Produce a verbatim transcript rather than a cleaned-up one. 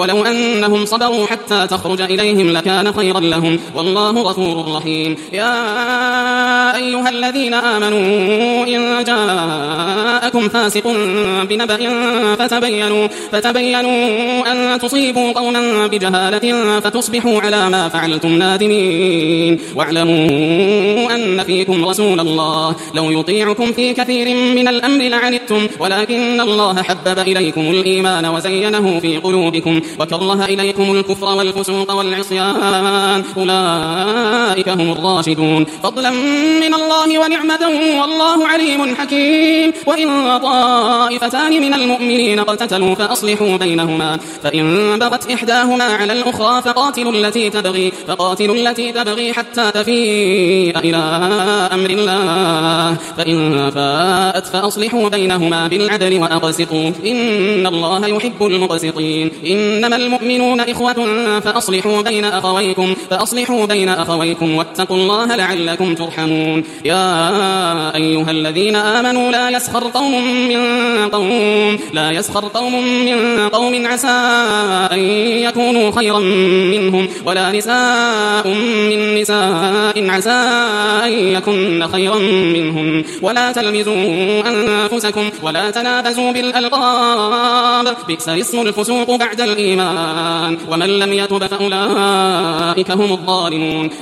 ولو أنهم صبروا حتى تخرج إليهم لكان خيرا لهم والله غفور رحيم. يا أيها الذين آمنوا إن جاءكم فاسق بنبأ فتبينوا, فتبينوا أن تصيبوا قوما بجهالة فتصبحوا على ما فعلتم نادمين. واعلموا أن فيكم رسول الله لو يطيعكم في كثير من الأمر لعنتم ولكن الله حبب إليكم الإيمان وزينه في قلوبكم وكره إليكم الكفر والفسوق والعصيان أولئك هم الراشدون فضلا من الله ونعمة والله عليم حكيم. وإن طائفتان من المؤمنين اقتتلوا فأصلحوا بينهما فإن بغت إحداهما على الأخرى فقاتلوا التي تبغي, فقاتلوا التي تبغي حتى تفيء إلى أمر الله فإن فاءت فأصلحوا بينهما بالعدل وأقسطوا إن الله يحب المقسطين. إنما المؤمنون إخوة فأصلحوا بين أخويكم, فأصلحوا بين أخويكم واتقوا الله لعلكم ترحمون. يا أيها الذين آمنوا لا يسخر قوم من قوم لا يسخر قوم من قوم عسى أن يكونوا خيرا منهم ولا نساء من نساء عسى أن يكن خيرا منهم ولا تلمزوا أنفسكم ولا تنابزوا بالألقاب بئس الاسم الفسوق بعد الإيمان ومن لم يتب فأولئك هم الظالمون.